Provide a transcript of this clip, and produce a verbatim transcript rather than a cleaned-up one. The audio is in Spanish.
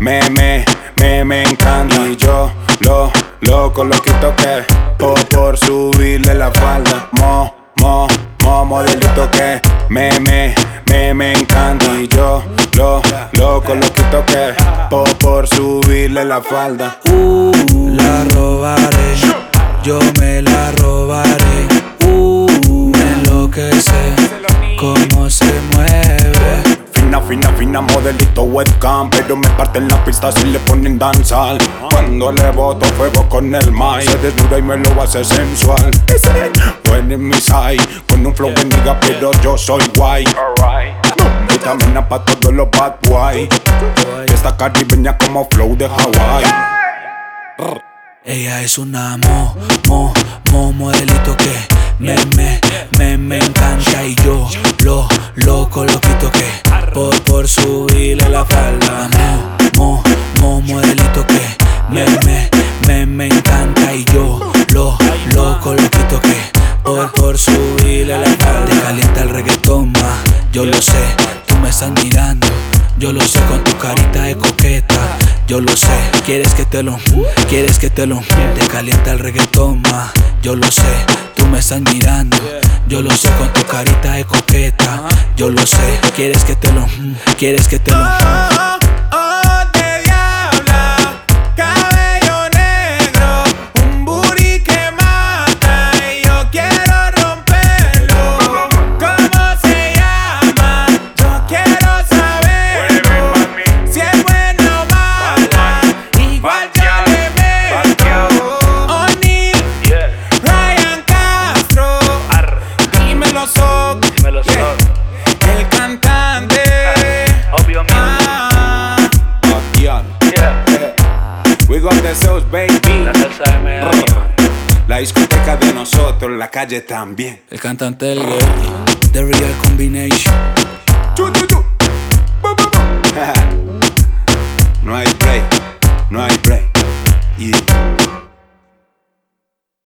me, me, me, me encanta. Y yo, lo, loco, lo quito que por, por subirle la falda. Mo, mo, mo, modelito que me, me, me, me encanta. Y yo, lo, loco, lo quito que por, por subirle la falda. Uh, la robaré, yo me la robaré. Uh, me enloquece cómo se mueve. Fina, fina, fina, modelito webcam. Pero me parten la pista si le ponen danzal. Cuando le boto fuego con el mic, se desnuda y me lo hace sensual. Buen en mi side, con un flow que diga pero yo soy guay. Vitamina pa' todos los bad boy. Esta caribeña como flow de Hawaii. Ella es una mo, mo, mo, modelito que me, me, me, me encanta. Y yo, lo, loco, lo quito que por, por subirle la falda. Mo, mo, mo, modelito que me, me, me, me encanta. Y yo, lo, loco, lo quito que por, por subirle la falda. Te calienta el reggaetón, ma, yo lo sé, tú me estás mirando. Yo lo sé con tu carita de coqueta. Yo lo sé, quieres que te lo, quieres que te lo. Te calienta el reggaetón, ma. Yo lo sé, tú me estás mirando. Yo lo sé con tu carita de coqueta. Yo lo sé, quieres que te lo, quieres que te lo. El cantante, obviamente. Ah, yeah. Yeah. We got the sauce, baby. La salsa de Medellín. La discoteca de nosotros, la calle también. El cantante del guerrero, The Real Combination. Chu, chu, chu. Bu, bu, bu. No hay